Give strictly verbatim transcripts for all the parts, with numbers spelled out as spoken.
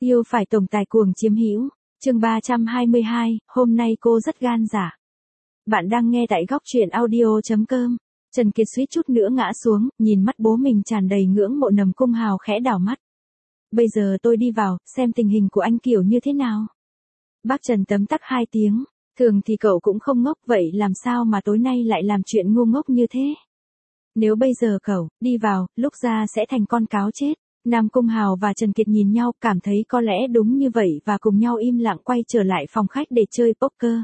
Yêu phải tổng tài cuồng chiếm hữu. Chương ba trăm hai mươi hai, hôm nay cô rất gan dạ. Bạn đang nghe tại góc truyện audio chấm com. Trần Kiệt suýt chút nữa ngã xuống, nhìn mắt bố mình tràn đầy ngưỡng mộ Nầm Cung Hào khẽ đảo mắt. Bây giờ tôi đi vào, xem tình hình của anh kiểu như thế nào. Bác Trần tấm tắc hai tiếng. Thường thì cậu cũng không ngốc vậy làm sao mà tối nay lại làm chuyện ngu ngốc như thế. Nếu bây giờ cậu, đi vào, lúc ra sẽ thành con cáo chết. Nam Cung Hào và Trần Kiệt nhìn nhau cảm thấy có lẽ đúng như vậy và cùng nhau im lặng quay trở lại phòng khách để chơi poker.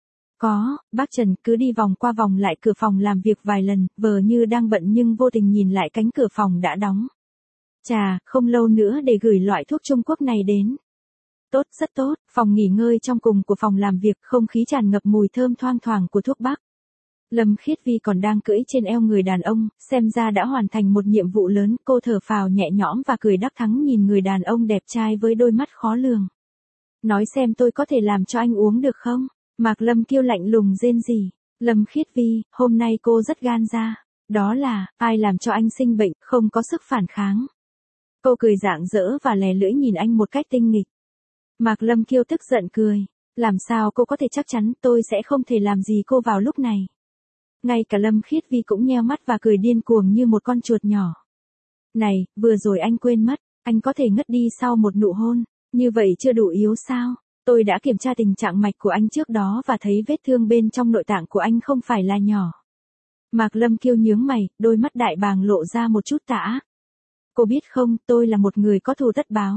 Có, bác Trần cứ đi vòng qua vòng lại cửa phòng làm việc vài lần, vờ như đang bận nhưng vô tình nhìn lại cánh cửa phòng đã đóng. Chà, không lâu nữa để gửi loại thuốc Trung Quốc này đến. Tốt, rất tốt, phòng nghỉ ngơi trong cùng của phòng làm việc không khí tràn ngập mùi thơm thoang thoảng của thuốc bắc. Lâm Khiết Vi còn đang cưỡi trên eo người đàn ông, xem ra đã hoàn thành một nhiệm vụ lớn, cô thở phào nhẹ nhõm và cười đắc thắng nhìn người đàn ông đẹp trai với đôi mắt khó lường. Nói xem tôi có thể làm cho anh uống được không? Mạc Lâm Kiêu lạnh lùng rên rỉ. Lâm Khiết Vi, hôm nay cô rất gan ra. Đó là, ai làm cho anh sinh bệnh, không có sức phản kháng. Cô cười rạng rỡ và lè lưỡi nhìn anh một cách tinh nghịch. Mạc Lâm Kiêu tức giận cười. Làm sao cô có thể chắc chắn tôi sẽ không thể làm gì cô vào lúc này. Ngay cả Lâm Khiết Vi cũng nheo mắt và cười điên cuồng như một con chuột nhỏ. Này, vừa rồi anh quên mất, anh có thể ngất đi sau một nụ hôn, như vậy chưa đủ yếu sao? Tôi đã kiểm tra tình trạng mạch của anh trước đó và thấy vết thương bên trong nội tạng của anh không phải là nhỏ. Mạc Lâm Kiêu nhướng mày, đôi mắt đại bàng lộ ra một chút tả. Cô biết không, tôi là một người có thù tất báo.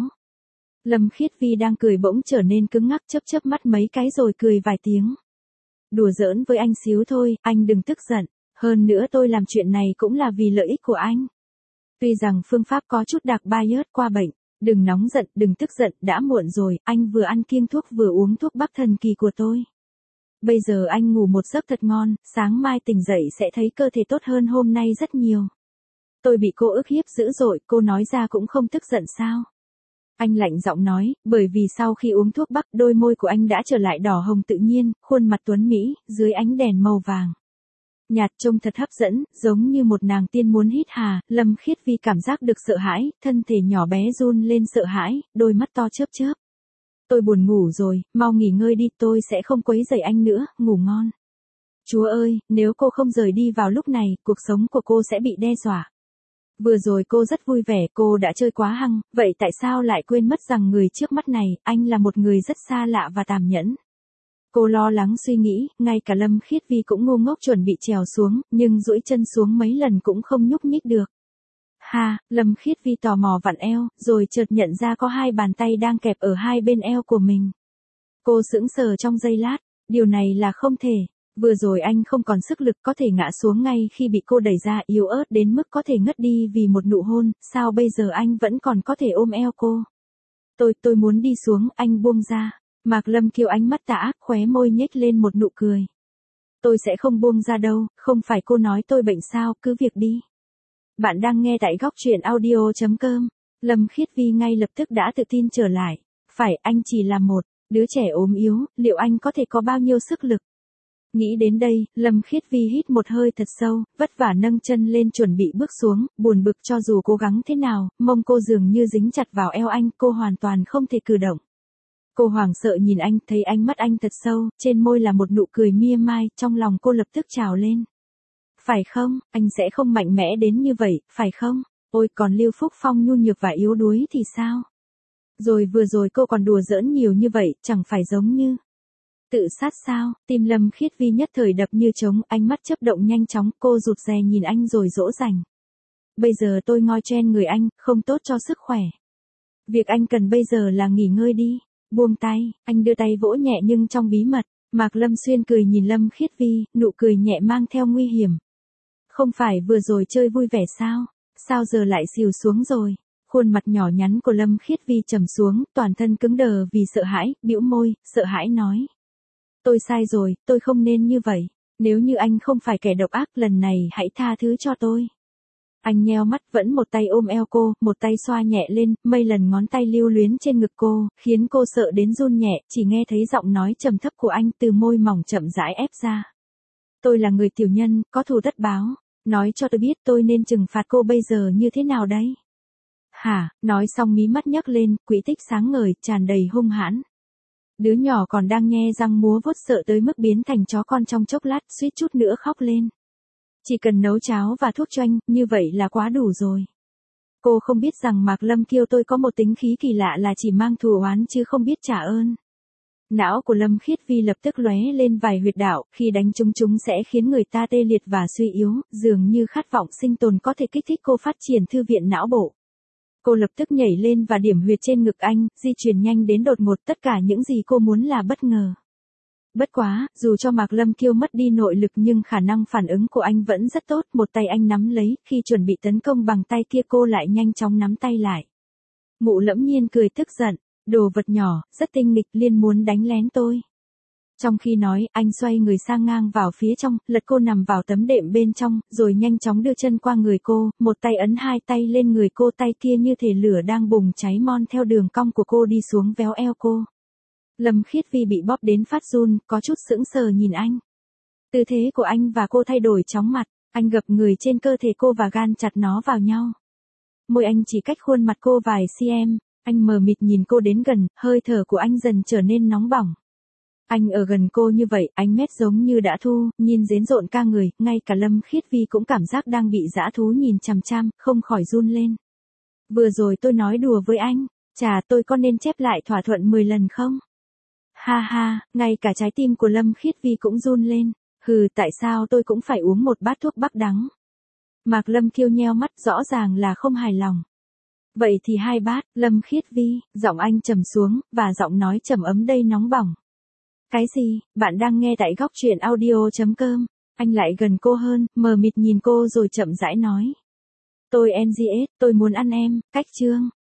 Lâm Khiết Vi đang cười bỗng trở nên cứng ngắc chớp chớp mắt mấy cái rồi cười vài tiếng. Đùa giỡn với anh xíu thôi, anh đừng tức giận. Hơn nữa tôi làm chuyện này cũng là vì lợi ích của anh. Tuy rằng phương pháp có chút đặc bias qua bệnh. Đừng nóng giận, đừng tức giận, đã muộn rồi, anh vừa ăn kiêng thuốc vừa uống thuốc bắc thần kỳ của tôi. Bây giờ anh ngủ một giấc thật ngon, sáng mai tỉnh dậy sẽ thấy cơ thể tốt hơn hôm nay rất nhiều. Tôi bị cô ức hiếp dữ dội, cô nói ra cũng không tức giận sao? Anh lạnh giọng nói, bởi vì sau khi uống thuốc bắc đôi môi của anh đã trở lại đỏ hồng tự nhiên, khuôn mặt tuấn Mỹ, dưới ánh đèn màu vàng. Nhạt trông thật hấp dẫn, giống như một nàng tiên muốn hít hà. Lâm Khiết Vi cảm giác được sợ hãi, thân thể nhỏ bé run lên sợ hãi, đôi mắt to chớp chớp. Tôi buồn ngủ rồi, mau nghỉ ngơi đi, tôi sẽ không quấy rầy anh nữa, ngủ ngon. Chúa ơi, nếu cô không rời đi vào lúc này, cuộc sống của cô sẽ bị đe dọa. Vừa rồi cô rất vui vẻ, cô đã chơi quá hăng, vậy tại sao lại quên mất rằng người trước mắt này, anh là một người rất xa lạ và tàn nhẫn. Cô lo lắng suy nghĩ, ngay cả Lâm Khiết Vi cũng ngu ngốc chuẩn bị trèo xuống, nhưng duỗi chân xuống mấy lần cũng không nhúc nhích được. Ha, Lâm Khiết Vi tò mò vặn eo, rồi chợt nhận ra có hai bàn tay đang kẹp ở hai bên eo của mình. Cô sững sờ trong giây lát, điều này là không thể. Vừa rồi anh không còn sức lực có thể ngã xuống ngay khi bị cô đẩy ra yếu ớt đến mức có thể ngất đi vì một nụ hôn, sao bây giờ anh vẫn còn có thể ôm eo cô? Tôi, tôi muốn đi xuống, anh buông ra. Mạc Lâm Kiêu ánh mắt tả, khóe môi nhếch lên một nụ cười. Tôi sẽ không buông ra đâu, không phải cô nói tôi bệnh sao, cứ việc đi. Bạn đang nghe tại góc truyện audio chấm com. Lâm Khiết Vi ngay lập tức đã tự tin trở lại. Phải, anh chỉ là một đứa trẻ ốm yếu, liệu anh có thể có bao nhiêu sức lực? Nghĩ đến đây, Lâm Khiết Vi hít một hơi thật sâu, vất vả nâng chân lên chuẩn bị bước xuống, buồn bực cho dù cố gắng thế nào, mông cô dường như dính chặt vào eo anh, cô hoàn toàn không thể cử động. Cô hoảng sợ nhìn anh, thấy ánh mắt anh thật sâu, trên môi là một nụ cười mia mai, trong lòng cô lập tức trào lên. Phải không, anh sẽ không mạnh mẽ đến như vậy, phải không? Ôi, còn Lưu Phúc Phong nhu nhược và yếu đuối thì sao? Rồi vừa rồi cô còn đùa giỡn nhiều như vậy, chẳng phải giống như tự sát sao? Tim Lâm Khiết Vi nhất thời đập như trống, ánh mắt chớp động nhanh chóng, cô rụt rè nhìn anh rồi dỗ dành. Bây giờ tôi ngoi chen người anh, không tốt cho sức khỏe. Việc anh cần bây giờ là nghỉ ngơi đi. Buông tay, anh đưa tay vỗ nhẹ nhưng trong bí mật. Mạc Lâm Xuyên cười nhìn Lâm Khiết Vi, nụ cười nhẹ mang theo nguy hiểm. Không phải vừa rồi chơi vui vẻ sao? Sao giờ lại xìu xuống rồi? Khuôn mặt nhỏ nhắn của Lâm Khiết Vi trầm xuống, toàn thân cứng đờ vì sợ hãi, bĩu môi, sợ hãi nói. Tôi sai rồi, tôi không nên như vậy. Nếu như anh không phải kẻ độc ác, lần này hãy tha thứ cho tôi. Anh nheo mắt, vẫn một tay ôm eo cô, một tay xoa nhẹ lên, mây lần ngón tay lưu luyến trên ngực cô, khiến cô sợ đến run nhẹ, chỉ nghe thấy giọng nói trầm thấp của anh từ môi mỏng chậm rãi ép ra. Tôi là người tiểu nhân, có thù tất báo, nói cho tôi biết tôi nên trừng phạt cô bây giờ như thế nào đấy. Hả, nói xong mí mắt nhấc lên, quỹ tích sáng ngời, tràn đầy hung hãn. Đứa nhỏ còn đang nhe răng múa vuốt sợ tới mức biến thành chó con trong chốc lát, suýt chút nữa khóc lên. Chỉ cần nấu cháo và thuốc choanh, như vậy là quá đủ rồi. Cô không biết rằng Mạc Lâm Kiêu tôi có một tính khí kỳ lạ là chỉ mang thù oán chứ không biết trả ơn. Não của Lâm Khiết Vi lập tức lóe lên vài huyệt đạo, khi đánh trúng chúng sẽ khiến người ta tê liệt và suy yếu, dường như khát vọng sinh tồn có thể kích thích cô phát triển thư viện não bộ. Cô lập tức nhảy lên và điểm huyệt trên ngực anh, di chuyển nhanh đến đột ngột, tất cả những gì cô muốn là bất ngờ. Bất quá, dù cho Mạc Lâm Kiêu mất đi nội lực nhưng khả năng phản ứng của anh vẫn rất tốt, một tay anh nắm lấy, khi chuẩn bị tấn công bằng tay kia cô lại nhanh chóng nắm tay lại. Mụ Lẫm Nhiên cười tức giận, đồ vật nhỏ, rất tinh nghịch, liên muốn đánh lén tôi. Trong khi nói, anh xoay người sang ngang vào phía trong, lật cô nằm vào tấm đệm bên trong, rồi nhanh chóng đưa chân qua người cô, một tay ấn hai tay lên người cô, tay kia như thể lửa đang bùng cháy mon theo đường cong của cô đi xuống véo eo cô. Lâm Khiết Vi bị bóp đến phát run, có chút sững sờ nhìn anh. Tư thế của anh và cô thay đổi chóng mặt, anh gập người trên cơ thể cô và gan chặt nó vào nhau. Môi anh chỉ cách khuôn mặt cô vài cm, anh mờ mịt nhìn cô đến gần, hơi thở của anh dần trở nên nóng bỏng. Anh ở gần cô như vậy, ánh mét giống như đã thu, nhìn rến rộn ca người, ngay cả Lâm Khiết Vi cũng cảm giác đang bị dã thú nhìn chằm chằm, không khỏi run lên. Vừa rồi tôi nói đùa với anh, chà tôi có nên chép lại thỏa thuận mười lần không? Ha ha, ngay cả trái tim của Lâm Khiết Vi cũng run lên, hừ tại sao tôi cũng phải uống một bát thuốc bắc đắng? Mạc Lâm Kiêu nheo mắt rõ ràng là không hài lòng. Vậy thì hai bát, Lâm Khiết Vi, giọng anh trầm xuống, và giọng nói trầm ấm đầy nóng bỏng. Cái gì, bạn đang nghe tại góc truyện audio.com, anh lại gần cô hơn, mờ mịt nhìn cô rồi chậm rãi nói. Tôi em giê ét, tôi muốn ăn em, cách chương.